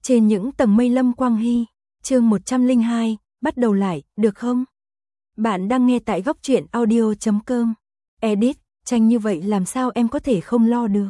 Trên những tầng mây Lâm Quang Hy, chương 102, bắt đầu lại, được không? Bạn đang nghe tại góc truyện audio.com. Edit, tranh như vậy làm sao em có thể không lo được?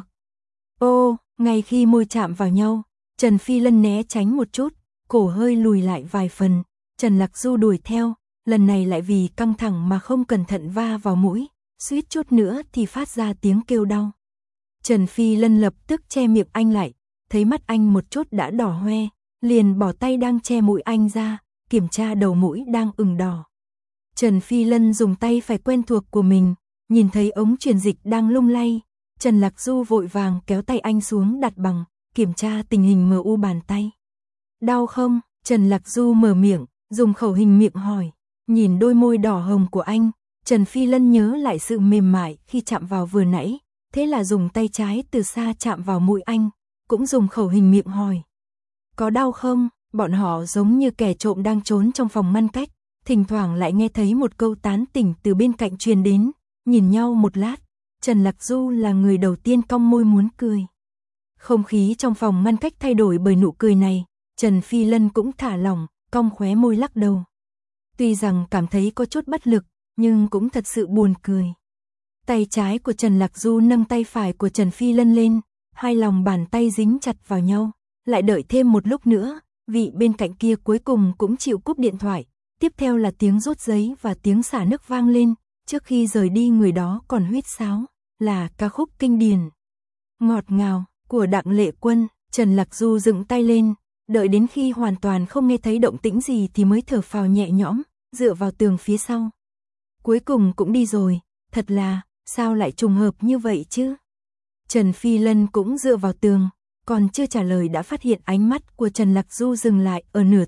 Ô, ngay khi môi chạm vào nhau, Trần Phi Lân né tránh một chút, cổ hơi lùi lại vài phần, Trần Lạc Du đuổi theo, lần này lại vì căng thẳng mà không cẩn thận va vào mũi, suýt chút nữa thì phát ra tiếng kêu đau. Trần Phi Lân lập tức che miệng anh lại, thấy mắt anh một chút đã đỏ hoe, liền bỏ tay đang che mũi anh ra, kiểm tra đầu mũi đang ửng đỏ. Trần Phi Lân dùng tay phải quen thuộc của mình, nhìn thấy ống truyền dịch đang lung lay, Trần Lạc Du vội vàng kéo tay anh xuống đặt bằng, kiểm tra tình hình MU bàn tay. Đau không? Trần Lạc Du mở miệng, dùng khẩu hình miệng hỏi, nhìn đôi môi đỏ hồng của anh, Trần Phi Lân nhớ lại sự mềm mại khi chạm vào vừa nãy, thế là dùng tay trái từ xa chạm vào mũi anh, cũng dùng khẩu hình miệng hỏi. Có đau không? Bọn họ giống như kẻ trộm đang trốn trong phòng ngăn cách, thỉnh thoảng lại nghe thấy một câu tán tỉnh từ bên cạnh truyền đến, nhìn nhau một lát, Trần Lạc Du là người đầu tiên cong môi muốn cười. Không khí trong phòng ngăn cách thay đổi bởi nụ cười này, Trần Phi Lân cũng thả lỏng, cong khóe môi lắc đầu. Tuy rằng cảm thấy có chút bất lực, nhưng cũng thật sự buồn cười. Tay trái của Trần Lạc Du nâng tay phải của Trần Phi Lân lên, hai lòng bàn tay dính chặt vào nhau, lại đợi thêm một lúc nữa, vị bên cạnh kia cuối cùng cũng chịu cúp điện thoại, tiếp theo là tiếng rút giấy và tiếng xả nước vang lên, trước khi rời đi người đó còn huýt sáo, là ca khúc kinh điển. Ngọt ngào, của Đặng Lệ Quân. Trần Lạc Du dựng tay lên, đợi đến khi hoàn toàn không nghe thấy động tĩnh gì thì mới thở phào nhẹ nhõm, dựa vào tường phía sau. Cuối cùng cũng đi rồi, thật là, sao lại trùng hợp như vậy chứ? Trần Phi Lân cũng dựa vào tường, còn chưa trả lời đã phát hiện ánh mắt của Trần Lạc Du dừng lại ở nửa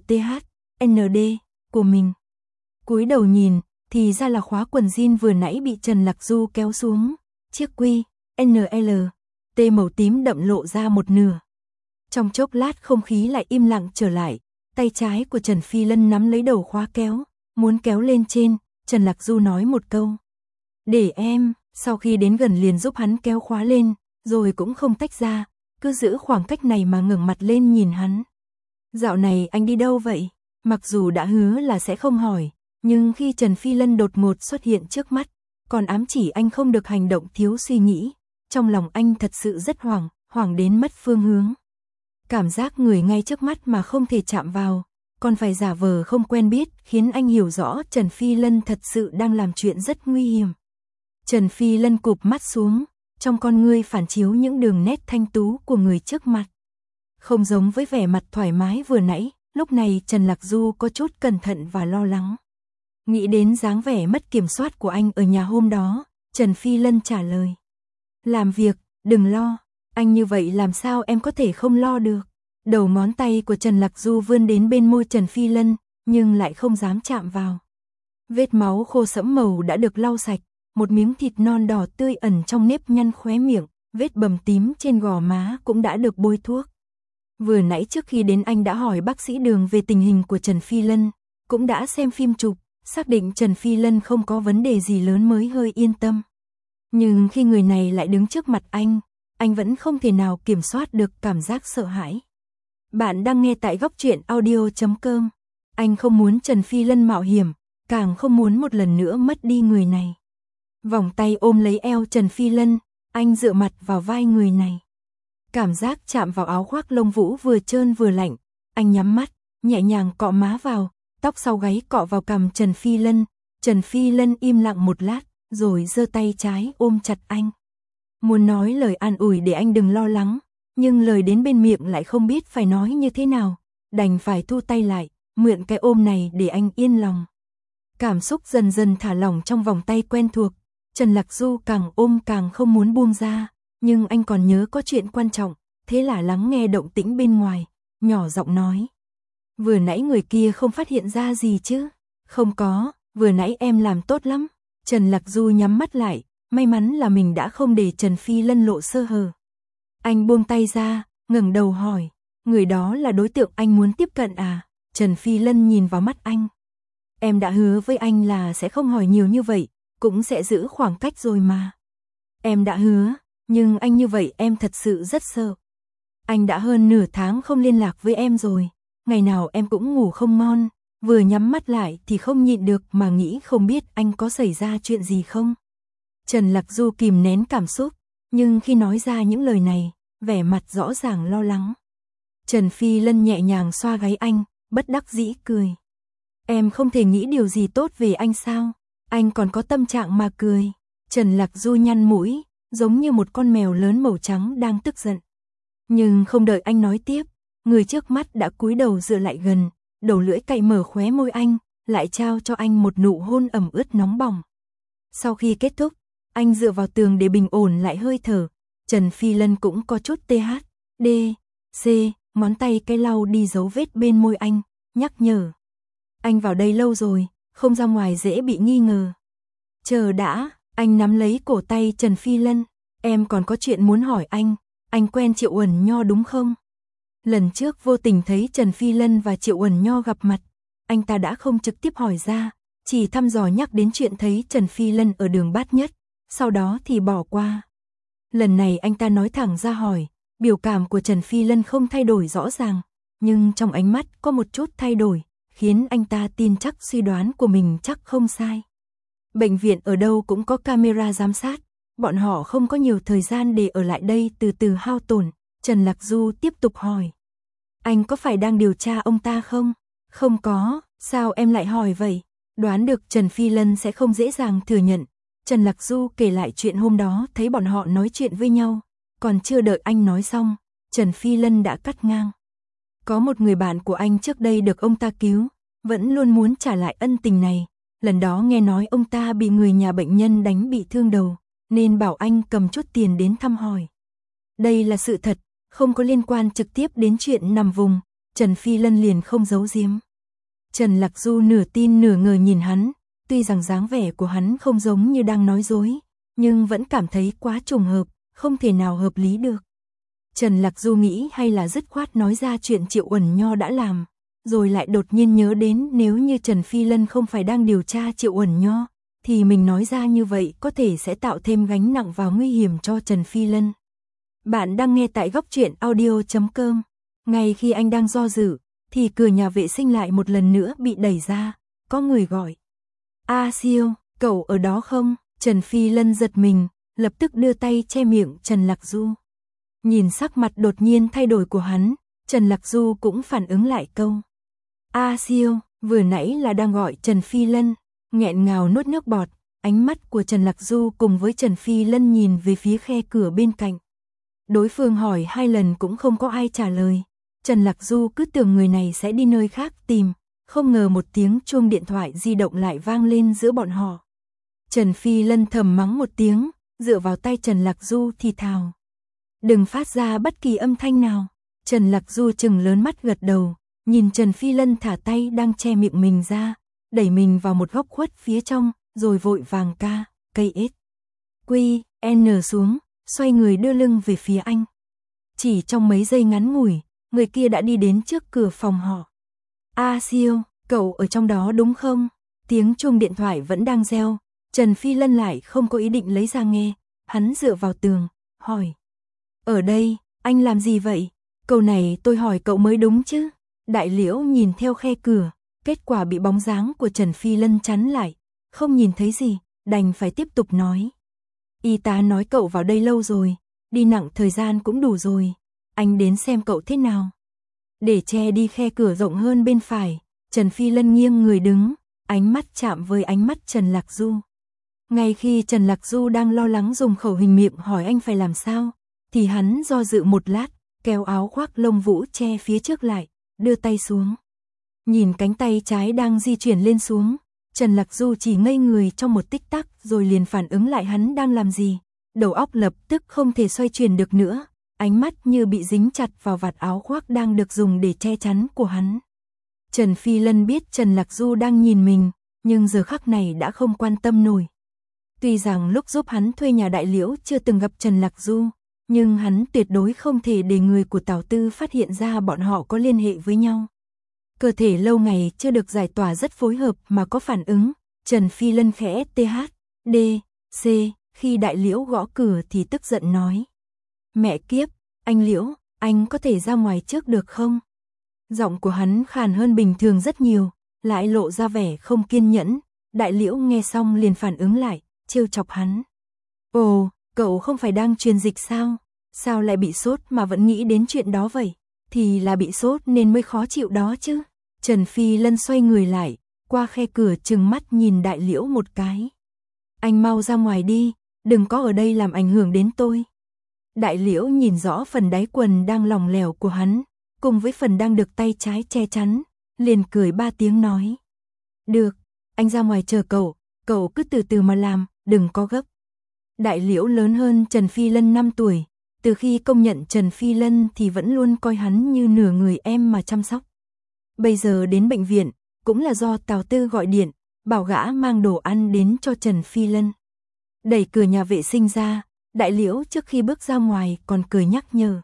THND của mình. Cúi đầu nhìn, thì ra là khóa quần jean vừa nãy bị Trần Lạc Du kéo xuống, chiếc QNL T màu tím đậm lộ ra một nửa. Trong chốc lát không khí lại im lặng trở lại, tay trái của Trần Phi Lân nắm lấy đầu khóa kéo, muốn kéo lên trên, Trần Lạc Du nói một câu. Để em, sau khi đến gần liền giúp hắn kéo khóa lên, rồi cũng không tách ra, cứ giữ khoảng cách này mà ngẩng mặt lên nhìn hắn. Dạo này anh đi đâu vậy? Mặc dù đã hứa là sẽ không hỏi, nhưng khi Trần Phi Lân đột ngột xuất hiện trước mắt, còn ám chỉ anh không được hành động thiếu suy nghĩ, trong lòng anh thật sự rất hoảng đến mất phương hướng. Cảm giác người ngay trước mắt mà không thể chạm vào, còn phải giả vờ không quen biết, khiến anh hiểu rõ Trần Phi Lân thật sự đang làm chuyện rất nguy hiểm. Trần Phi Lân cụp mắt xuống, trong con ngươi phản chiếu những đường nét thanh tú của người trước mặt. Không giống với vẻ mặt thoải mái vừa nãy, lúc này Trần Lạc Du có chút cẩn thận và lo lắng. Nghĩ đến dáng vẻ mất kiểm soát của anh ở nhà hôm đó, Trần Phi Lân trả lời. Làm việc, đừng lo, anh như vậy làm sao em có thể không lo được. Đầu ngón tay của Trần Lạc Du vươn đến bên môi Trần Phi Lân, nhưng lại không dám chạm vào. Vết máu khô sẫm màu đã được lau sạch, một miếng thịt non đỏ tươi ẩn trong nếp nhăn khóe miệng, vết bầm tím trên gò má cũng đã được bôi thuốc. Vừa nãy trước khi đến anh đã hỏi bác sĩ Đường về tình hình của Trần Phi Lân, cũng đã xem phim chụp, xác định Trần Phi Lân không có vấn đề gì lớn mới hơi yên tâm. Nhưng khi người này lại đứng trước mặt anh vẫn không thể nào kiểm soát được cảm giác sợ hãi. Bạn đang nghe tại góc truyện audio.com. Anh không muốn Trần Phi Lân mạo hiểm, càng không muốn một lần nữa mất đi người này. Vòng tay ôm lấy eo Trần Phi Lân, anh dựa mặt vào vai người này. Cảm giác chạm vào áo khoác lông vũ vừa trơn vừa lạnh, anh nhắm mắt, nhẹ nhàng cọ má vào, tóc sau gáy cọ vào cằm Trần Phi Lân. Trần Phi Lân im lặng một lát, rồi giơ tay trái ôm chặt anh. Muốn nói lời an ủi để anh đừng lo lắng, nhưng lời đến bên miệng lại không biết phải nói như thế nào, đành phải thu tay lại, mượn cái ôm này để anh yên lòng. Cảm xúc dần dần thả lỏng trong vòng tay quen thuộc, Trần Lạc Du càng ôm càng không muốn buông ra, nhưng anh còn nhớ có chuyện quan trọng, thế là lắng nghe động tĩnh bên ngoài, nhỏ giọng nói. Vừa nãy người kia không phát hiện ra gì chứ? Không có, vừa nãy em làm tốt lắm. Trần Lạc Du nhắm mắt lại, may mắn là mình đã không để Trần Phi Lân lộ sơ hở. Anh buông tay ra, ngẩng đầu hỏi, người đó là đối tượng anh muốn tiếp cận à? Trần Phi Lân nhìn vào mắt anh. Em đã hứa với anh là sẽ không hỏi nhiều như vậy, cũng sẽ giữ khoảng cách rồi mà. Em đã hứa, nhưng anh như vậy em thật sự rất sợ. Anh đã hơn nửa tháng không liên lạc với em rồi, ngày nào em cũng ngủ không ngon, vừa nhắm mắt lại thì không nhịn được mà nghĩ không biết anh có xảy ra chuyện gì không. Trần Lạc Du kìm nén cảm xúc, nhưng khi nói ra những lời này, vẻ mặt rõ ràng lo lắng. Trần Phi Lân nhẹ nhàng xoa gáy anh, bất đắc dĩ cười. Em không thể nghĩ điều gì tốt về anh sao? Anh còn có tâm trạng mà cười. Trần Lạc Du nhăn mũi, giống như một con mèo lớn màu trắng đang tức giận. Nhưng không đợi anh nói tiếp, người trước mắt đã cúi đầu dựa lại gần, đầu lưỡi cạy mở khóe môi anh, lại trao cho anh một nụ hôn ẩm ướt nóng bỏng. Sau khi kết thúc, anh dựa vào tường để bình ổn lại hơi thở. Trần Phi Lân cũng có chút THD, C, ngón tay cái lau đi dấu vết bên môi anh, nhắc nhở. Anh vào đây lâu rồi, không ra ngoài dễ bị nghi ngờ. Chờ đã, anh nắm lấy cổ tay Trần Phi Lân, em còn có chuyện muốn hỏi anh quen Triệu Uẩn Nho đúng không? Lần trước vô tình thấy Trần Phi Lân và Triệu Uẩn Nho gặp mặt, anh ta đã không trực tiếp hỏi ra, chỉ thăm dò nhắc đến chuyện thấy Trần Phi Lân ở đường Bát Nhất, sau đó thì bỏ qua. Lần này anh ta nói thẳng ra hỏi, biểu cảm của Trần Phi Lân không thay đổi rõ ràng, nhưng trong ánh mắt có một chút thay đổi, khiến anh ta tin chắc suy đoán của mình chắc không sai. Bệnh viện ở đâu cũng có camera giám sát, bọn họ không có nhiều thời gian để ở lại đây từ từ hao tổn. Trần Lạc Du tiếp tục hỏi. Anh có phải đang điều tra ông ta không? Không có, sao em lại hỏi vậy? Đoán được Trần Phi Lân sẽ không dễ dàng thừa nhận. Trần Lạc Du kể lại chuyện hôm đó thấy bọn họ nói chuyện với nhau. Còn chưa đợi anh nói xong, Trần Phi Lân đã cắt ngang. Có một người bạn của anh trước đây được ông ta cứu, vẫn luôn muốn trả lại ân tình này. Lần đó nghe nói ông ta bị người nhà bệnh nhân đánh bị thương đầu, nên bảo anh cầm chút tiền đến thăm hỏi. Đây là sự thật, không có liên quan trực tiếp đến chuyện nằm vùng, Trần Phi Lân liền không giấu giếm. Trần Lạc Du nửa tin nửa ngờ nhìn hắn, tuy rằng dáng vẻ của hắn không giống như đang nói dối, nhưng vẫn cảm thấy quá trùng hợp, không thể nào hợp lý được. Trần Lạc Du nghĩ hay là dứt khoát nói ra chuyện Triệu Uẩn Nho đã làm, rồi lại đột nhiên nhớ đến nếu như Trần Phi Lân không phải đang điều tra Triệu Uẩn Nho, thì mình nói ra như vậy có thể sẽ tạo thêm gánh nặng và nguy hiểm cho Trần Phi Lân. Bạn đang nghe tại góc truyện audio.com. Ngay khi anh đang do dự, thì cửa nhà vệ sinh lại một lần nữa bị đẩy ra, có người gọi. A Siêu, cậu ở đó không? Trần Phi Lân giật mình, lập tức đưa tay che miệng Trần Lạc Du. Nhìn sắc mặt đột nhiên thay đổi của hắn, Trần Lạc Du cũng phản ứng lại câu. A Siêu, vừa nãy là đang gọi Trần Phi Lân, nghẹn ngào nuốt nước bọt, ánh mắt của Trần Lạc Du cùng với Trần Phi Lân nhìn về phía khe cửa bên cạnh. Đối phương hỏi 2 lần cũng không có ai trả lời. Trần Lạc Du cứ tưởng người này sẽ đi nơi khác tìm, không ngờ một tiếng chuông điện thoại di động lại vang lên giữa bọn họ. Trần Phi Lân thầm mắng một tiếng, dựa vào tay Trần Lạc Du thì thào. Đừng phát ra bất kỳ âm thanh nào. Trần Lạc Du trừng lớn mắt gật đầu, nhìn Trần Phi Lân thả tay đang che miệng mình ra, đẩy mình vào một góc khuất phía trong, rồi vội vàng cây N xuống, xoay người đưa lưng về phía anh. Chỉ trong mấy giây ngắn ngủi, người kia đã đi đến trước cửa phòng họ. A Siêu, cậu ở trong đó đúng không? Tiếng chuông điện thoại vẫn đang reo, Trần Phi Lân lại không có ý định lấy ra nghe, hắn dựa vào tường, hỏi. Ở đây, anh làm gì vậy? Câu này tôi hỏi cậu mới đúng chứ? Đại Liễu nhìn theo khe cửa, kết quả bị bóng dáng của Trần Phi Lân chắn lại, không nhìn thấy gì, đành phải tiếp tục nói. Y tá nói cậu vào đây lâu rồi, đi nặng thời gian cũng đủ rồi, anh đến xem cậu thế nào. Để che đi khe cửa rộng hơn bên phải, Trần Phi Lân nghiêng người đứng, ánh mắt chạm với ánh mắt Trần Lạc Du. Ngay khi Trần Lạc Du đang lo lắng dùng khẩu hình miệng hỏi anh phải làm sao, thì hắn do dự một lát, kéo áo khoác lông vũ che phía trước lại, đưa tay xuống. Nhìn cánh tay trái đang di chuyển lên xuống, Trần Lạc Du chỉ ngây người trong một tích tắc rồi liền phản ứng lại hắn đang làm gì. Đầu óc lập tức không thể xoay chuyển được nữa, ánh mắt như bị dính chặt vào vạt áo khoác đang được dùng để che chắn của hắn. Trần Phi Lân biết Trần Lạc Du đang nhìn mình, nhưng giờ khắc này đã không quan tâm nổi. Tuy rằng lúc giúp hắn thuê nhà Đại Liễu chưa từng gặp Trần Lạc Du, nhưng hắn tuyệt đối không thể để người của Tào Tư phát hiện ra bọn họ có liên hệ với nhau. Cơ thể lâu ngày chưa được giải tỏa rất phối hợp mà có phản ứng, Trần Phi Lân khẽ THD, C, khi Đại Liễu gõ cửa thì tức giận nói. Mẹ kiếp, anh Liễu, anh có thể ra ngoài trước được không? Giọng của hắn khàn hơn bình thường rất nhiều, lại lộ ra vẻ không kiên nhẫn. Đại Liễu nghe xong liền phản ứng lại, trêu chọc hắn. Ồ, cậu không phải đang truyền dịch sao? Sao lại bị sốt mà vẫn nghĩ đến chuyện đó vậy? Thì là bị sốt nên mới khó chịu đó chứ. Trần Phi Lân xoay người lại, qua khe cửa trừng mắt nhìn Đại Liễu một cái. Anh mau ra ngoài đi, đừng có ở đây làm ảnh hưởng đến tôi. Đại Liễu nhìn rõ phần đáy quần đang lỏng lẻo của hắn, cùng với phần đang được tay trái che chắn, liền cười 3 tiếng nói. Được, anh ra ngoài chờ cậu cứ từ từ mà làm, đừng có gấp. Đại Liễu lớn hơn Trần Phi Lân 5 tuổi, từ khi công nhận Trần Phi Lân thì vẫn luôn coi hắn như nửa người em mà chăm sóc. Bây giờ đến bệnh viện, cũng là do Tào Tư gọi điện, bảo gã mang đồ ăn đến cho Trần Phi Lân. Đẩy cửa nhà vệ sinh ra, Đại Liễu trước khi bước ra ngoài còn cười nhắc nhở.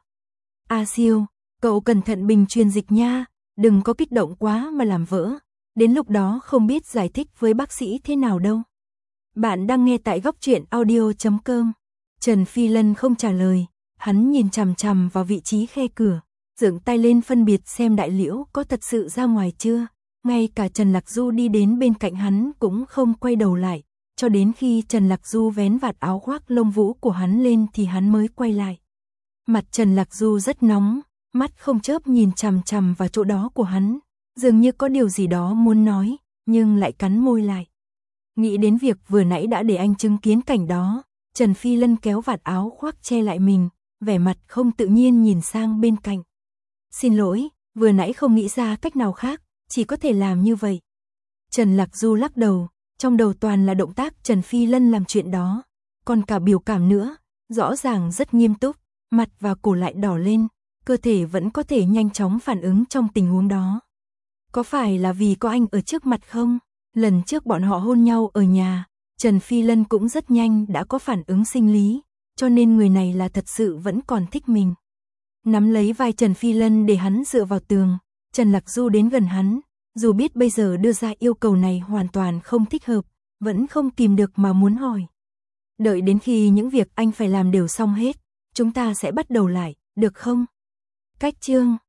A Siêu, cậu cẩn thận bình truyền dịch nha, đừng có kích động quá mà làm vỡ. Đến lúc đó không biết giải thích với bác sĩ thế nào đâu. Bạn đang nghe tại góc truyện audio.com. Trần Phi Lân không trả lời, hắn nhìn chằm chằm vào vị trí khe cửa, dựng tay lên phân biệt xem Đại Liễu có thật sự ra ngoài chưa. Ngay cả Trần Lạc Du đi đến bên cạnh hắn cũng không quay đầu lại, cho đến khi Trần Lạc Du vén vạt áo khoác lông vũ của hắn lên thì hắn mới quay lại. Mặt Trần Lạc Du rất nóng, mắt không chớp nhìn chằm chằm vào chỗ đó của hắn, dường như có điều gì đó muốn nói, nhưng lại cắn môi lại. Nghĩ đến việc vừa nãy đã để anh chứng kiến cảnh đó, Trần Phi Lân kéo vạt áo khoác che lại mình, vẻ mặt không tự nhiên nhìn sang bên cạnh. Xin lỗi, vừa nãy không nghĩ ra cách nào khác, chỉ có thể làm như vậy. Trần Lạc Du lắc đầu, trong đầu toàn là động tác Trần Phi Lân làm chuyện đó, còn cả biểu cảm nữa, rõ ràng rất nghiêm túc, mặt và cổ lại đỏ lên, cơ thể vẫn có thể nhanh chóng phản ứng trong tình huống đó. Có phải là vì có anh ở trước mặt không? Lần trước bọn họ hôn nhau ở nhà, Trần Phi Lân cũng rất nhanh đã có phản ứng sinh lý, cho nên người này là thật sự vẫn còn thích mình. Nắm lấy vai Trần Phi Lân để hắn dựa vào tường, Trần Lạc Du đến gần hắn, dù biết bây giờ đưa ra yêu cầu này hoàn toàn không thích hợp, vẫn không kìm được mà muốn hỏi. Đợi đến khi những việc anh phải làm đều xong hết, chúng ta sẽ bắt đầu lại, được không? Cách chương